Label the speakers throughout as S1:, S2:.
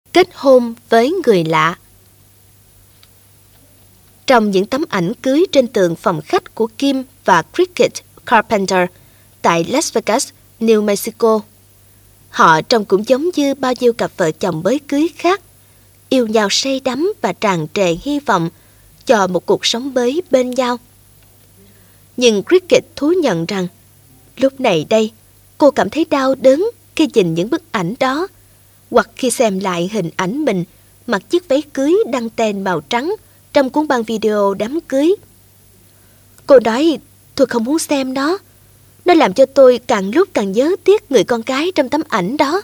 S1: Kết hôn với người lạ. Trong những tấm ảnh cưới trên tường phòng khách của Kim và Cricket Carpenter tại Las Vegas, New Mexico, họ trông cũng giống như bao nhiêu cặp vợ chồng mới cưới khác, yêu nhau say đắm và tràn trề hy vọng cho một cuộc sống mới bên nhau. Nhưng Cricket thú nhận rằng, lúc này đây, cô cảm thấy đau đớn khi nhìn những bức ảnh đó, hoặc khi xem lại hình ảnh mình mặc chiếc váy cưới đăng tên màu trắng trong cuốn băng video đám cưới. Cô nói, tôi không muốn xem nó làm cho tôi càng lúc càng nhớ tiếc người con gái trong tấm ảnh đó.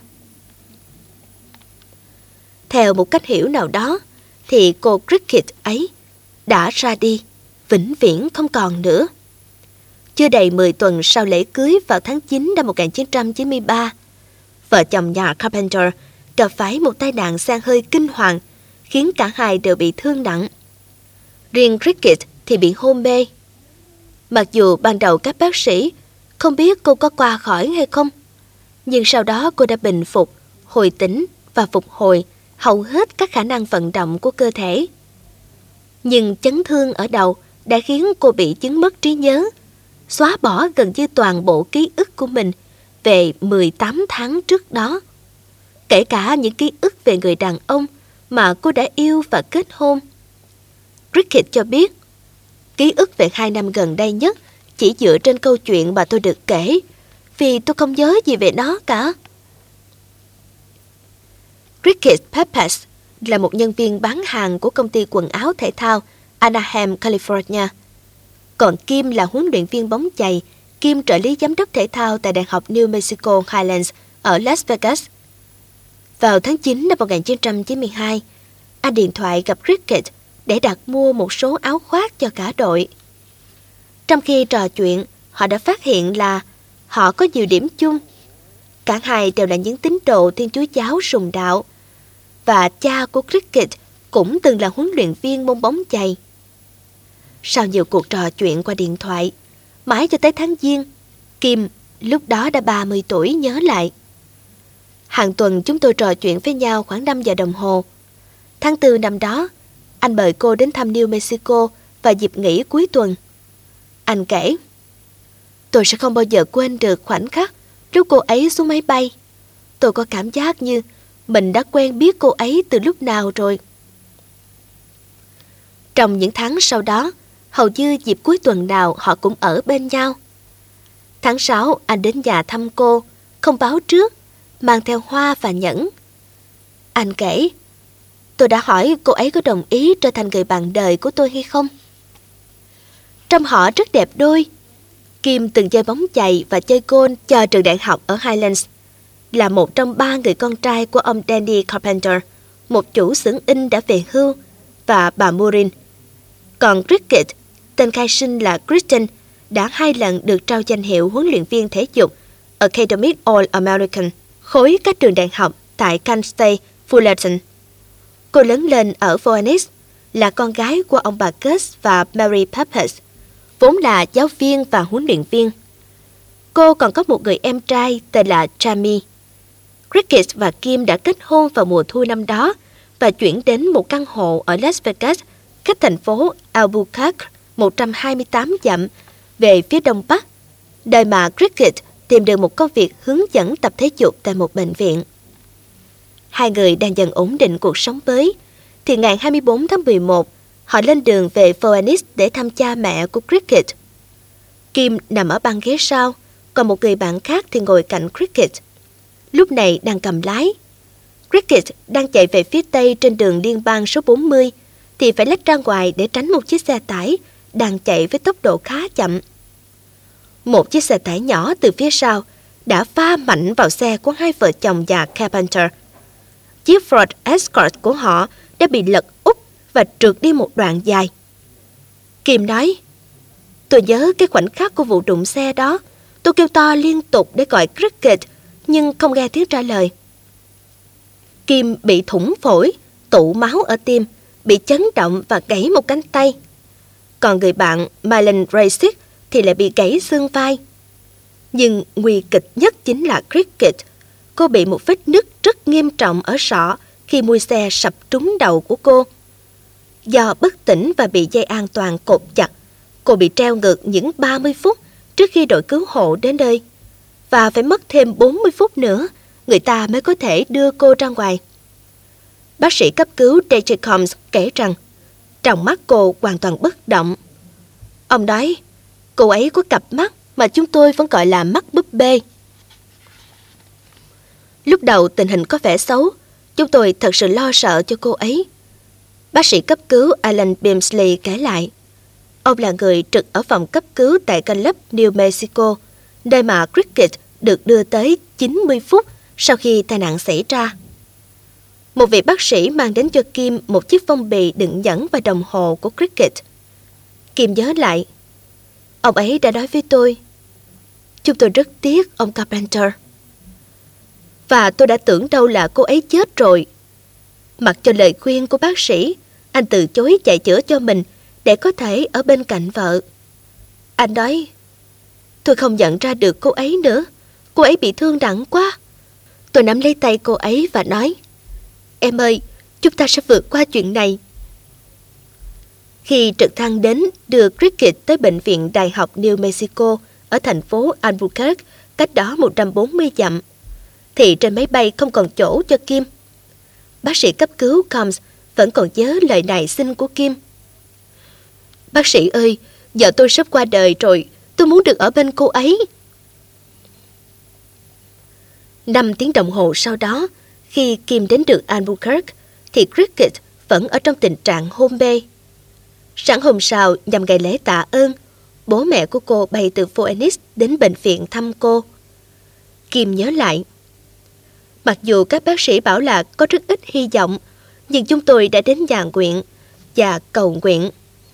S1: Theo một cách hiểu nào đó, thì cô Cricket ấy đã ra đi, vĩnh viễn không còn nữa. Chưa đầy 10 tuần sau lễ cưới vào tháng 9 năm 1993, vợ chồng nhà Carpenter gặp phải một tai nạn xe hơi kinh hoàng, khiến cả hai đều bị thương nặng. Riêng Cricket thì bị hôn mê. Mặc dù ban đầu các bác sĩ không biết cô có qua khỏi hay không, nhưng sau đó cô đã bình phục, hồi tỉnh và phục hồi hầu hết các khả năng vận động của cơ thể. Nhưng chấn thương ở đầu đã khiến cô bị chứng mất trí nhớ, xóa bỏ gần như toàn bộ ký ức của mình về 18 tháng trước đó, kể cả những ký ức về người đàn ông mà cô đã yêu và kết hôn. Cricket cho biết, ký ức về 2 năm gần đây nhất chỉ dựa trên câu chuyện mà tôi được kể, vì tôi không nhớ gì về nó cả. Cricket Pappas là một nhân viên bán hàng của công ty quần áo thể thao Anaheim, California. Còn Kim là huấn luyện viên bóng chày, kiêm trợ lý giám đốc thể thao tại Đại học New Mexico Highlands ở Las Vegas. Vào tháng 9 năm 1992, anh điện thoại gặp Cricket để đặt mua một số áo khoác cho cả đội. Trong khi trò chuyện, họ đã phát hiện là họ có nhiều điểm chung. Cả hai đều là những tín đồ Thiên Chúa giáo sùng đạo, và cha của Cricket cũng từng là huấn luyện viên môn bóng chày. Sau nhiều cuộc trò chuyện qua điện thoại, mãi cho tới tháng Giêng, Kim lúc đó đã 30 tuổi nhớ lại. Hàng tuần chúng tôi trò chuyện với nhau khoảng 5 giờ đồng hồ. Tháng 4 năm đó, anh mời cô đến thăm New Mexico vào dịp nghỉ cuối tuần. Anh kể, tôi sẽ không bao giờ quên được khoảnh khắc lúc cô ấy xuống máy bay. Tôi có cảm giác như mình đã quen biết cô ấy từ lúc nào rồi. Trong những tháng sau đó, hầu như dịp cuối tuần nào họ cũng ở bên nhau. Tháng 6, anh đến nhà thăm cô, không báo trước, mang theo hoa và nhẫn. Anh kể, tôi đã hỏi cô ấy có đồng ý trở thành người bạn đời của tôi hay không. Trông họ rất đẹp đôi. Kim từng chơi bóng chày và chơi golf cho trường đại học ở Highlands, là một trong 3 người con trai của ông Danny Carpenter, một chủ xưởng in đã về hưu, và bà Maureen. Còn Cricket, tên khai sinh là Kristen, đã 2 lần được trao danh hiệu huấn luyện viên thể dục Academic All-American, khối các trường đại học tại Kent State, Fullerton. Cô lớn lên ở Phoenix, là con gái của ông bà Gus và Mary Pappas, vốn là giáo viên và huấn luyện viên. Cô còn có một người em trai tên là Jamie. Cricket và Kim đã kết hôn vào mùa thu năm đó và chuyển đến một căn hộ ở Las Vegas, cách thành phố Albuquerque 128 dặm về phía đông bắc, nơi mà Cricket tìm được một công việc hướng dẫn tập thể dục tại một bệnh viện. Hai người đang dần ổn định cuộc sống mới, thì ngày 24 tháng 11, họ lên đường về Phoenix để thăm cha mẹ của Cricket. Kim nằm ở băng ghế sau, còn một người bạn khác thì ngồi cạnh Cricket. Lúc này đang cầm lái. Cricket đang chạy về phía tây trên đường liên bang số 40, thì phải lách ra ngoài để tránh một chiếc xe tải đang chạy với tốc độ khá chậm. Một chiếc xe tải nhỏ từ phía sau đã va mạnh vào xe của hai vợ chồng nhà Carpenter. Chiếc Ford Escort của họ đã bị lật úp và trượt đi một đoạn dài. Kim nói, tôi nhớ cái khoảnh khắc của vụ đụng xe đó. Tôi kêu to liên tục để gọi Cricket, nhưng không nghe tiếng trả lời. Kim bị thủng phổi, tụ máu ở tim, bị chấn động và gãy một cánh tay. Còn người bạn Mylan Raysick thì lại bị gãy xương vai. Nhưng nguy kịch nhất chính là Cricket. Cô bị một vết nứt rất nghiêm trọng ở sọ khi mui xe sập trúng đầu của cô. Do bất tỉnh và bị dây an toàn cột chặt, cô bị treo ngược những 30 phút trước khi đội cứu hộ đến nơi. Và phải mất thêm 40 phút nữa, người ta mới có thể đưa cô ra ngoài. Bác sĩ cấp cứu David Combs kể rằng, trong mắt cô hoàn toàn bất động. Ông nói, cô ấy có cặp mắt mà chúng tôi vẫn gọi là mắt búp bê. Lúc đầu tình hình có vẻ xấu, chúng tôi thật sự lo sợ cho cô ấy. Bác sĩ cấp cứu Alan Beamsley kể lại, ông là người trực ở phòng cấp cứu tại Gallup, New Mexico, nơi mà Cricket được đưa tới 90 phút sau khi tai nạn xảy ra. Một vị bác sĩ mang đến cho Kim một chiếc phong bì đựng nhẫn và đồng hồ của Cricket. Kim nhớ lại, ông ấy đã nói với tôi, chúng tôi rất tiếc ông Carpenter. Và tôi đã tưởng đâu là cô ấy chết rồi. Mặc cho lời khuyên của bác sĩ, anh từ chối chạy chữa cho mình để có thể ở bên cạnh vợ. Anh nói, tôi không nhận ra được cô ấy nữa, cô ấy bị thương nặng quá. Tôi nắm lấy tay cô ấy và nói, em ơi, chúng ta sẽ vượt qua chuyện này. Khi trực thăng đến đưa Cricket tới bệnh viện Đại học New Mexico ở thành phố Albuquerque, cách đó 140 dặm, thì trên máy bay không còn chỗ cho Kim. Bác sĩ cấp cứu Combs vẫn còn nhớ lời này xin của Kim. Bác sĩ ơi, vợ tôi sắp qua đời rồi, tôi muốn được ở bên cô ấy. 5 tiếng đồng hồ sau đó, khi Kim đến được Albuquerque, thì Cricket vẫn ở trong tình trạng hôn mê. Sáng hôm sau, nhằm ngày lễ tạ ơn, bố mẹ của cô bay từ Phoenix đến bệnh viện thăm cô. Kim nhớ lại, mặc dù các bác sĩ bảo là có rất ít hy vọng, nhưng chúng tôi đã đến nhà nguyện và cầu nguyện.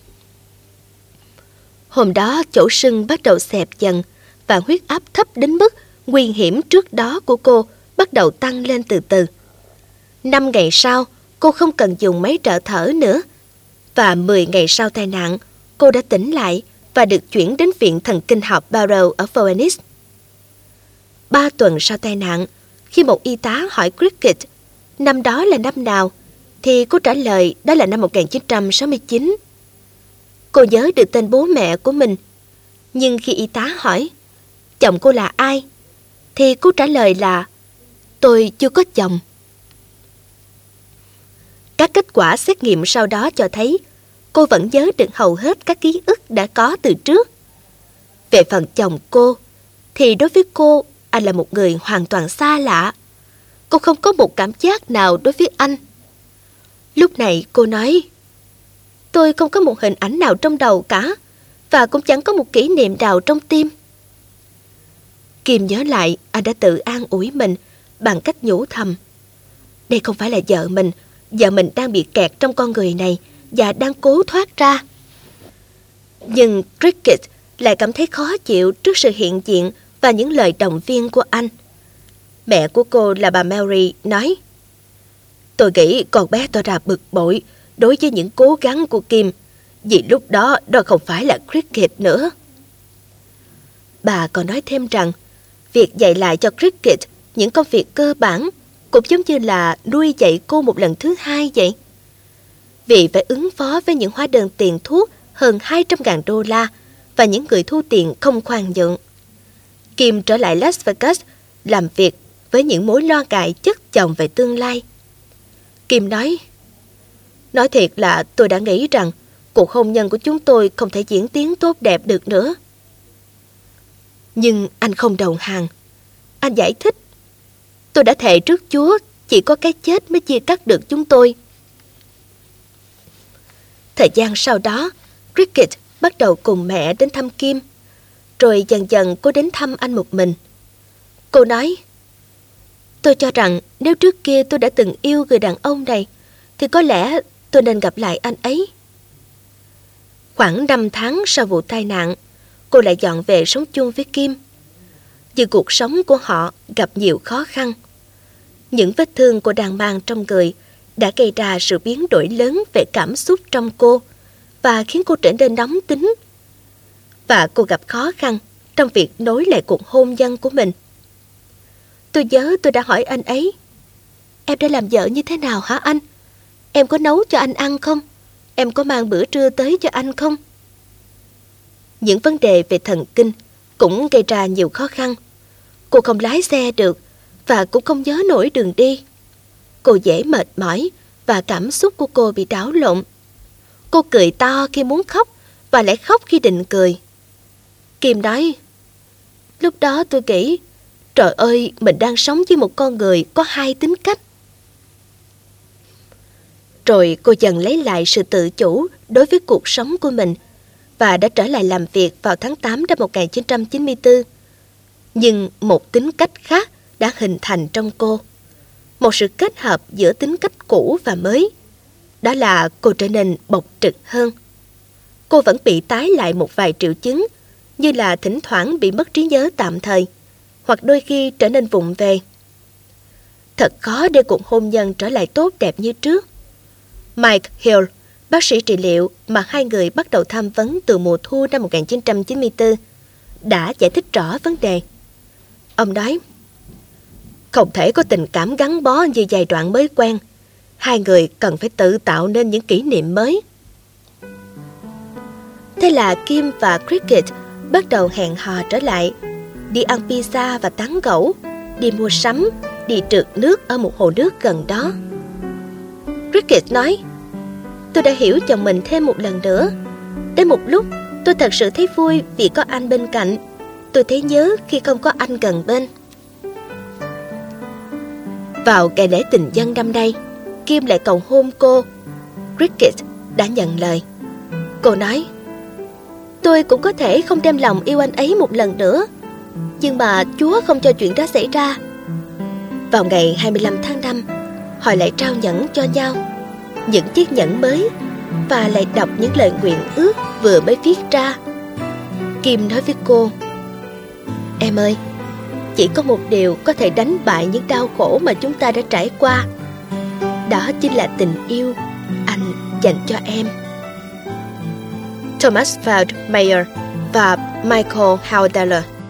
S1: Hôm đó chỗ sưng bắt đầu xẹp dần và huyết áp thấp đến mức nguy hiểm trước đó của cô bắt đầu tăng lên từ từ. 5 ngày sau, cô không cần dùng máy trợ thở nữa. Và 10 ngày sau tai nạn, cô đã tỉnh lại và được chuyển đến Viện Thần kinh học Barrow ở Phoenix. 3 tuần sau tai nạn, khi một y tá hỏi Cricket năm đó là năm nào, thì cô trả lời đó là năm 1969. Cô nhớ được tên bố mẹ của mình, nhưng khi y tá hỏi chồng cô là ai, thì cô trả lời là tôi chưa có chồng. Các kết quả xét nghiệm sau đó cho thấy cô vẫn nhớ được hầu hết các ký ức đã có từ trước. Về phần chồng cô, thì đối với cô, anh là một người hoàn toàn xa lạ. Cô không có một cảm giác nào đối với anh. Lúc này cô nói, tôi không có một hình ảnh nào trong đầu cả, và cũng chẳng có một kỷ niệm nào trong tim. Kim nhớ lại anh đã tự an ủi mình bằng cách nhủ thầm, đây không phải là vợ mình đang bị kẹt trong con người này và đang cố thoát ra. Nhưng Cricket lại cảm thấy khó chịu trước sự hiện diện và những lời động viên của anh. Mẹ của cô là bà Mary nói, tôi nghĩ con bé tỏ ra bực bội đối với những cố gắng của Kim, vì lúc đó không phải là Cricket nữa. Bà còn nói thêm rằng, việc dạy lại cho Cricket những công việc cơ bản cũng giống như là nuôi dạy cô một lần thứ hai vậy. Vì phải ứng phó với những hóa đơn tiền thuốc hơn 200.000 đô la và những người thu tiền không khoan nhượng, Kim trở lại Las Vegas làm việc với những mối lo ngại chất chồng về tương lai. Kim nói thiệt là tôi đã nghĩ rằng cuộc hôn nhân của chúng tôi không thể diễn tiến tốt đẹp được nữa. Nhưng anh không đầu hàng. Anh giải thích, tôi đã thề trước Chúa chỉ có cái chết mới chia cắt được chúng tôi. Thời gian sau đó, Cricket bắt đầu cùng mẹ đến thăm Kim. Rồi dần dần cô đến thăm anh một mình. Cô nói, tôi cho rằng nếu trước kia tôi đã từng yêu người đàn ông này, thì có lẽ tôi nên gặp lại anh ấy. Khoảng 5 tháng sau vụ tai nạn, cô lại dọn về sống chung với Kim. Nhưng cuộc sống của họ gặp nhiều khó khăn. Những vết thương cô đang mang trong người đã gây ra sự biến đổi lớn về cảm xúc trong cô và khiến cô trở nên nóng tính. Và cô gặp khó khăn trong việc nối lại cuộc hôn nhân của mình. Tôi nhớ tôi đã hỏi anh ấy, Em đã làm vợ như thế nào hả anh? Em có nấu cho anh ăn không? Em có mang bữa trưa tới cho anh không? Những vấn đề về thần kinh cũng gây ra nhiều khó khăn. Cô không lái xe được và cũng không nhớ nổi đường đi. Cô dễ mệt mỏi và cảm xúc của cô bị đảo lộn. Cô cười to khi muốn khóc và lại khóc khi định cười. Kim nói, lúc đó tôi nghĩ, trời ơi, mình đang sống với một con người có hai tính cách. Rồi cô dần lấy lại sự tự chủ đối với cuộc sống của mình và đã trở lại làm việc vào tháng 8 năm 1994. Nhưng một tính cách khác đã hình thành trong cô. Một sự kết hợp giữa tính cách cũ và mới. Đó là cô trở nên bộc trực hơn. Cô vẫn bị tái lại một vài triệu chứng, như là thỉnh thoảng bị mất trí nhớ tạm thời, hoặc đôi khi trở nên vụng về. Thật khó để cuộc hôn nhân trở lại tốt đẹp như trước. Mike Hill, bác sĩ trị liệu mà hai người bắt đầu tham vấn từ mùa thu năm 1994, đã giải thích rõ vấn đề. Ông nói, không thể có tình cảm gắn bó như giai đoạn mới quen. Hai người cần phải tự tạo nên những kỷ niệm mới. Thế là Kim và Cricket bắt đầu hẹn hò trở lại, đi ăn pizza và tán gẫu, đi mua sắm, đi trượt nước ở một hồ nước gần đó. Cricket nói, tôi đã hiểu chồng mình thêm một lần nữa. Đến một lúc, tôi thật sự thấy vui vì có anh bên cạnh. Tôi thấy nhớ khi không có anh gần bên. Vào ngày lễ tình nhân năm nay, Kim lại cầu hôn cô. Cricket đã nhận lời. Cô nói, tôi cũng có thể không đem lòng yêu anh ấy một lần nữa, nhưng mà Chúa không cho chuyện đó xảy ra. Vào ngày 25 tháng 5, họ lại trao nhẫn cho nhau, những chiếc nhẫn mới, và lại đọc những lời nguyện ước vừa mới viết ra. Kim nói với cô, em ơi, chỉ có một điều có thể đánh bại những đau khổ mà chúng ta đã trải qua. Đó chính là tình yêu anh dành cho em. Thomas Feld Mayer và Michael Haudeller.